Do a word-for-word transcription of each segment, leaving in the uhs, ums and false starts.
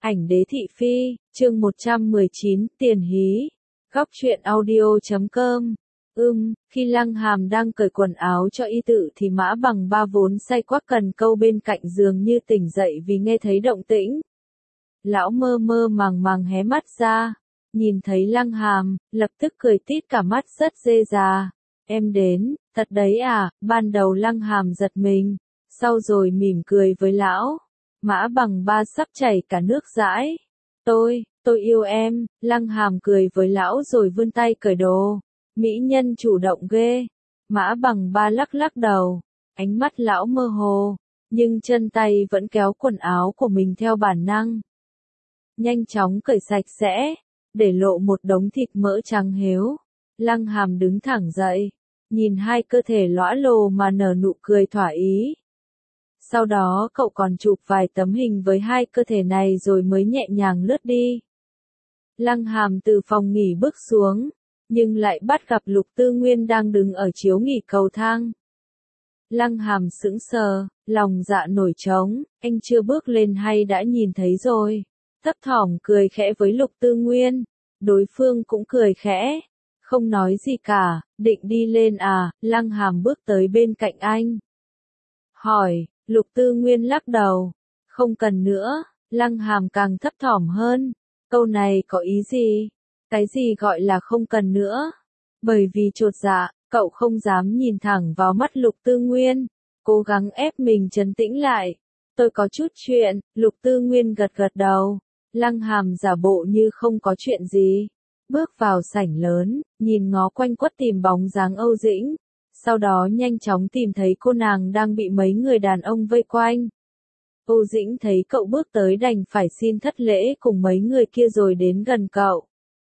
Ảnh đế thị phi, chương một trăm mười chín, tiền hí. Góc truyện audio chấm com. Ưm, khi Lăng Hàm đang cởi quần áo cho y tự thì Mã Bằng Ba vốn say quắc cần câu bên cạnh giường như tỉnh dậy vì nghe thấy động tĩnh. Lão mơ mơ màng màng hé mắt ra, nhìn thấy Lăng Hàm, lập tức cười tít cả mắt rất dê già. Em đến, thật đấy à? Ban đầu Lăng Hàm giật mình, sau rồi mỉm cười với lão. Mã Bằng Ba sắp chảy cả nước dãi. Tôi, tôi yêu em. Lăng Hàm cười với lão rồi vươn tay cởi đồ. Mỹ nhân chủ động ghê. Mã Bằng Ba lắc lắc đầu, ánh mắt lão mơ hồ, nhưng chân tay vẫn kéo quần áo của mình theo bản năng. Nhanh chóng cởi sạch sẽ, để lộ một đống thịt mỡ trắng héo. Lăng Hàm đứng thẳng dậy, nhìn hai cơ thể lõa lồ mà nở nụ cười thỏa ý. Sau đó cậu còn chụp vài tấm hình với hai cơ thể này rồi mới nhẹ nhàng lướt đi. Lăng Hàm từ phòng nghỉ bước xuống, nhưng lại bắt gặp Lục Tư Nguyên đang đứng ở chiếu nghỉ cầu thang. Lăng Hàm sững sờ, lòng dạ nổi trống, anh chưa bước lên hay đã nhìn thấy rồi. Thấp thỏm cười khẽ với Lục Tư Nguyên, đối phương cũng cười khẽ, không nói gì cả. Định đi lên à? Lăng Hàm bước tới bên cạnh anh, hỏi. Lục Tư Nguyên lắc đầu, không cần nữa. Lăng Hàm càng thấp thỏm hơn, câu này có ý gì? Cái gì gọi là không cần nữa? Bởi vì chột dạ, cậu không dám nhìn thẳng vào mắt Lục Tư Nguyên, cố gắng ép mình trấn tĩnh lại. Tôi có chút chuyện. Lục Tư Nguyên gật gật đầu. Lăng Hàm giả bộ như không có chuyện gì, bước vào sảnh lớn, nhìn ngó quanh quất tìm bóng dáng Âu Dĩnh. Sau đó nhanh chóng tìm thấy cô nàng đang bị mấy người đàn ông vây quanh. Âu Dĩnh thấy cậu bước tới đành phải xin thất lễ cùng mấy người kia rồi đến gần cậu.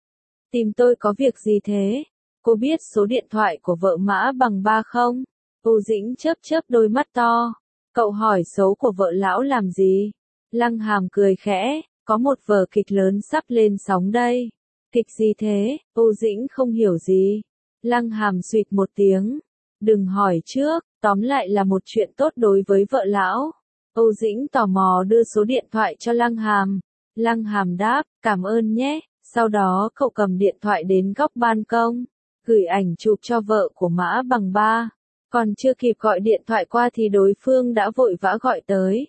Tìm tôi có việc gì thế? Cô biết số điện thoại của vợ Mã Bằng Ba không? Âu Dĩnh chớp chớp đôi mắt to. Cậu hỏi số của vợ lão làm gì? Lăng Hàm cười khẽ, có một vở kịch lớn sắp lên sóng đây. Kịch gì thế? Âu Dĩnh không hiểu gì. Lăng Hàm suýt một tiếng. Đừng hỏi trước, tóm lại là một chuyện tốt đối với vợ lão. Âu Dĩnh tò mò đưa số điện thoại cho Lăng Hàm. Lăng Hàm đáp, cảm ơn nhé. Sau đó cậu cầm điện thoại đến góc ban công, gửi ảnh chụp cho vợ của Mã Bằng Ba. Còn chưa kịp gọi điện thoại qua thì đối phương đã vội vã gọi tới.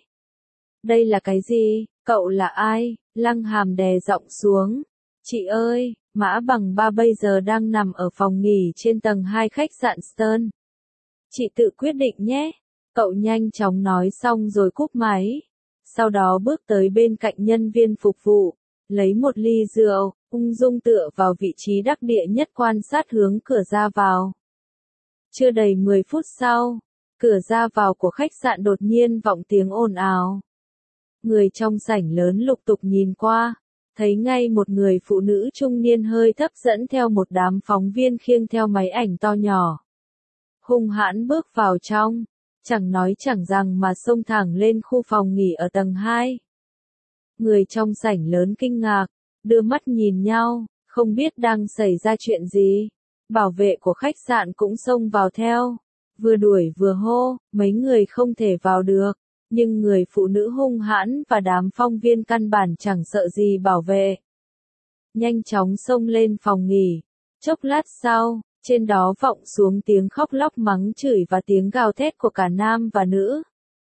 Đây là cái gì? Cậu là ai? Lăng Hàm đè giọng xuống. Chị ơi, Mã Bằng Ba bây giờ đang nằm ở phòng nghỉ trên tầng hai khách sạn Stern. Chị tự quyết định nhé. Cậu nhanh chóng nói xong rồi cúp máy. Sau đó bước tới bên cạnh nhân viên phục vụ, lấy một ly rượu, ung dung tựa vào vị trí đắc địa nhất quan sát hướng cửa ra vào. Chưa đầy mười phút sau, cửa ra vào của khách sạn đột nhiên vọng tiếng ồn ào. Người trong sảnh lớn lục tục nhìn qua, thấy ngay một người phụ nữ trung niên hơi thấp dẫn theo một đám phóng viên khiêng theo máy ảnh to nhỏ. Hung hãn bước vào trong, chẳng nói chẳng rằng mà xông thẳng lên khu phòng nghỉ ở tầng hai. Người trong sảnh lớn kinh ngạc, đưa mắt nhìn nhau, không biết đang xảy ra chuyện gì. Bảo vệ của khách sạn cũng xông vào theo, vừa đuổi vừa hô, mấy người không thể vào được, nhưng người phụ nữ hung hãn và đám phóng viên căn bản chẳng sợ gì bảo vệ. Nhanh chóng xông lên phòng nghỉ, chốc lát sau, trên đó vọng xuống tiếng khóc lóc mắng chửi và tiếng gào thét của cả nam và nữ.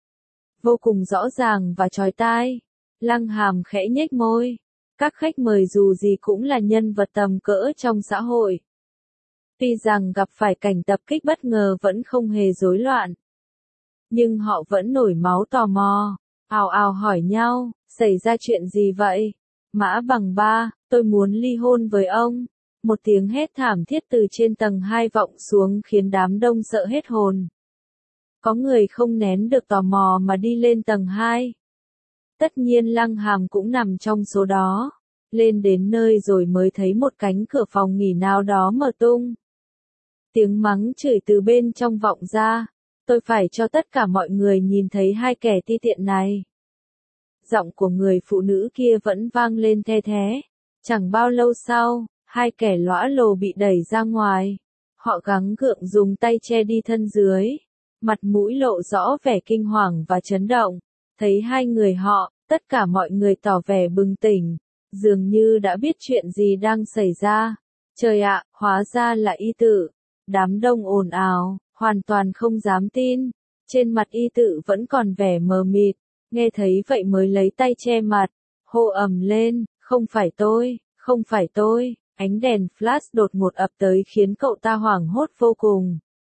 Vô cùng rõ ràng và chói tai. Lăng Hàm khẽ nhếch môi. Các khách mời dù gì cũng là nhân vật tầm cỡ trong xã hội. Tuy rằng gặp phải cảnh tập kích bất ngờ vẫn không hề rối loạn, nhưng họ vẫn nổi máu tò mò, ào ào hỏi nhau, xảy ra chuyện gì vậy? Mã Bằng Ba, tôi muốn ly hôn với ông. Một tiếng hét thảm thiết từ trên tầng hai vọng xuống khiến đám đông sợ hết hồn. Có người không nén được tò mò mà đi lên tầng hai. Tất nhiên Lăng Hàm cũng nằm trong số đó. Lên đến nơi rồi mới thấy một cánh cửa phòng nghỉ nào đó mở tung. Tiếng mắng chửi từ bên trong vọng ra. Tôi phải cho tất cả mọi người nhìn thấy hai kẻ ti tiện này. Giọng của người phụ nữ kia vẫn vang lên the thé. Chẳng bao lâu sau, hai kẻ lõa lồ bị đẩy ra ngoài. Họ gắng gượng dùng tay che đi thân dưới. Mặt mũi lộ rõ vẻ kinh hoàng và chấn động. Thấy hai người họ, tất cả mọi người tỏ vẻ bừng tỉnh, dường như đã biết chuyện gì đang xảy ra. Trời ạ, hóa ra là y tự. Đám đông ồn ào, hoàn toàn không dám tin. Trên mặt y tự vẫn còn vẻ mờ mịt, nghe thấy vậy mới lấy tay che mặt, hô ầm lên, không phải tôi, không phải tôi. Ánh đèn flash đột ngột ập tới khiến cậu ta hoảng hốt vô cùng.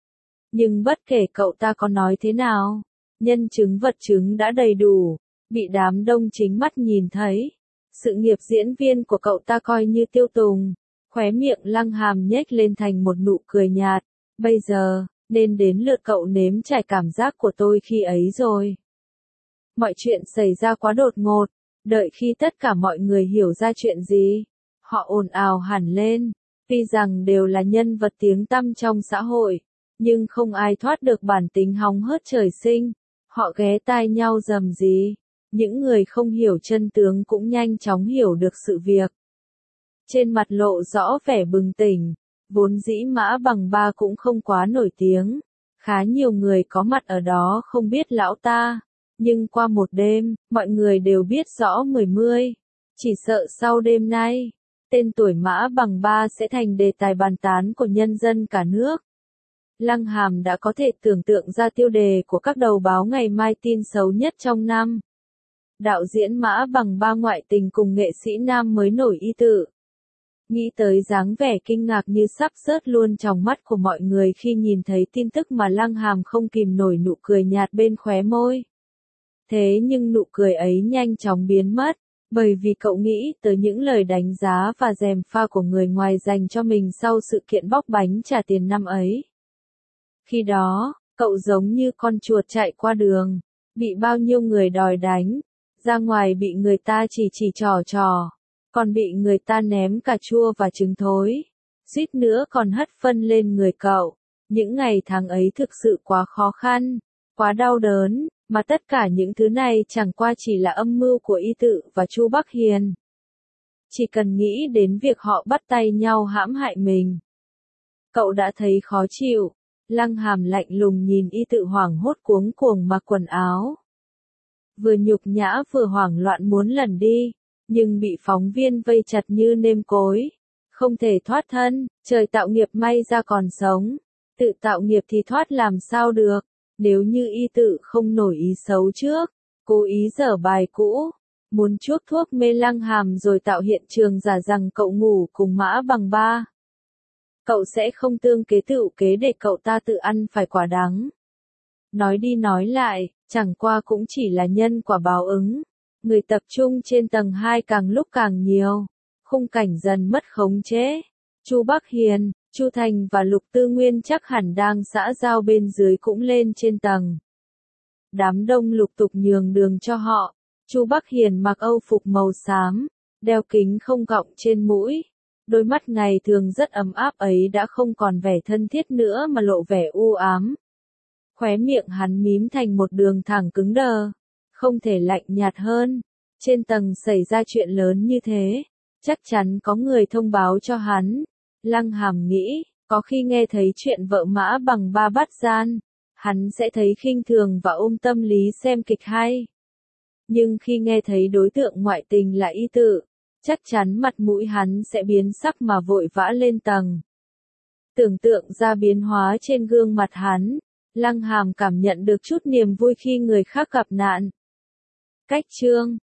Nhưng bất kể cậu ta có nói thế nào, nhân chứng vật chứng đã đầy đủ, bị đám đông chính mắt nhìn thấy. Sự nghiệp diễn viên của cậu ta coi như tiêu tùng, khóe miệng Lăng Hàm nhếch lên thành một nụ cười nhạt. Bây giờ, nên đến lượt cậu nếm trải cảm giác của tôi khi ấy rồi. Mọi chuyện xảy ra quá đột ngột, đợi khi tất cả mọi người hiểu ra chuyện gì, họ ồn ào hẳn lên, tuy rằng đều là nhân vật tiếng tăm trong xã hội, nhưng không ai thoát được bản tính hóng hớt trời sinh. Họ ghé tai nhau rầm rì, những người không hiểu chân tướng cũng nhanh chóng hiểu được sự việc. Trên mặt lộ rõ vẻ bừng tỉnh, vốn dĩ Mã Bằng Ba cũng không quá nổi tiếng, khá nhiều người có mặt ở đó không biết lão ta, nhưng qua một đêm, mọi người đều biết rõ mười mươi. Chỉ sợ sau đêm nay, tên tuổi Mã Bằng Ba sẽ thành đề tài bàn tán của nhân dân cả nước. Lăng Hàm đã có thể tưởng tượng ra tiêu đề của các đầu báo ngày mai tin xấu nhất trong năm. Đạo diễn Mã Bằng Ba ngoại tình cùng nghệ sĩ nam mới nổi y tự. Nghĩ tới dáng vẻ kinh ngạc như sắp rớt luôn trong mắt của mọi người khi nhìn thấy tin tức mà Lăng Hàm không kìm nổi nụ cười nhạt bên khóe môi. Thế nhưng nụ cười ấy nhanh chóng biến mất, bởi vì cậu nghĩ tới những lời đánh giá và gièm pha của người ngoài dành cho mình sau sự kiện bóc bánh trả tiền năm ấy. Khi đó, cậu giống như con chuột chạy qua đường, bị bao nhiêu người đòi đánh, ra ngoài bị người ta chỉ chỉ trò trò, còn bị người ta ném cà chua và trứng thối, suýt nữa còn hất phân lên người cậu. Những ngày tháng ấy thực sự quá khó khăn, quá đau đớn, mà tất cả những thứ này chẳng qua chỉ là âm mưu của y tự và Chu Bắc Hiền. Chỉ cần nghĩ đến việc họ bắt tay nhau hãm hại mình, cậu đã thấy khó chịu. Lăng Hàm lạnh lùng nhìn y tự hoảng hốt cuống cuồng mặc quần áo. Vừa nhục nhã vừa hoảng loạn muốn lẩn đi, nhưng bị phóng viên vây chặt như nêm cối. Không thể thoát thân, trời tạo nghiệp may ra còn sống. Tự tạo nghiệp thì thoát làm sao được, nếu như y tự không nổi ý xấu trước, cố ý dở bài cũ, muốn chuốc thuốc mê Lăng Hàm rồi tạo hiện trường giả rằng cậu ngủ cùng Mã Bằng Ba. Cậu sẽ không tương kế tựu kế để cậu ta tự ăn phải quả đắng. Nói đi nói lại, chẳng qua cũng chỉ là nhân quả báo ứng. Người tập trung trên tầng hai càng lúc càng nhiều, khung cảnh dần mất khống chế. Chu Bắc Hiền, Chu Thành và Lục Tư Nguyên chắc hẳn đang xã giao bên dưới cũng lên trên tầng. Đám đông lục tục nhường đường cho họ. Chu Bắc Hiền mặc âu phục màu xám, đeo kính không gọng trên mũi. Đôi mắt ngày thường rất ấm áp ấy đã không còn vẻ thân thiết nữa mà lộ vẻ u ám. Khóe miệng hắn mím thành một đường thẳng cứng đờ, không thể lạnh nhạt hơn. Trên tầng xảy ra chuyện lớn như thế, chắc chắn có người thông báo cho hắn. Lăng Hàm nghĩ, có khi nghe thấy chuyện vợ Mã Bằng Ba bắt gian, hắn sẽ thấy khinh thường và ôm tâm lý xem kịch hay. Nhưng khi nghe thấy đối tượng ngoại tình là y tự, chắc chắn mặt mũi hắn sẽ biến sắc mà vội vã lên tầng. Tưởng tượng ra biến hóa trên gương mặt hắn, Lăng Hàm cảm nhận được chút niềm vui khi người khác gặp nạn. Cách chương